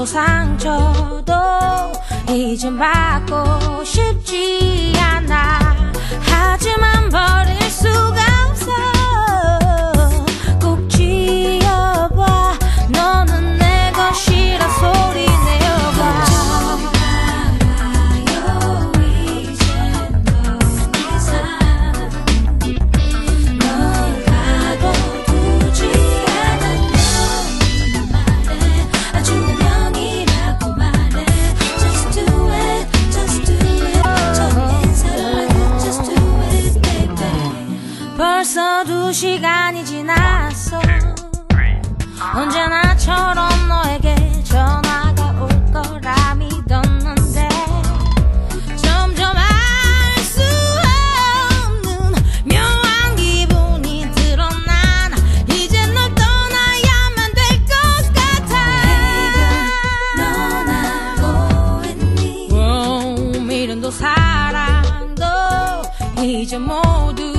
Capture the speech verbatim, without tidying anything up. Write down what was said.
미움도 상처도 이젠 받고 싶지 않아. 하지만 버릴 수가 없어. 꼭 지어봐. 너는 내 것이라 소리 내어봐. 알아요 이젠 너의 사랑. 널 가둬두지 않은 너의 말에 아주 운명이라고 말해. Just do it, just do it. 저긴 사랑 just do it baby. 벌써 두 시간이 지났어. 언제나처럼 너에게 전화가 올 거라 믿었는데 점점 알 수 없는 묘한 기분이 들어. 난 이제 널 떠나야만 될 것 같아. 넌 알고 있니? 오, 미련도 사랑도 이제 모두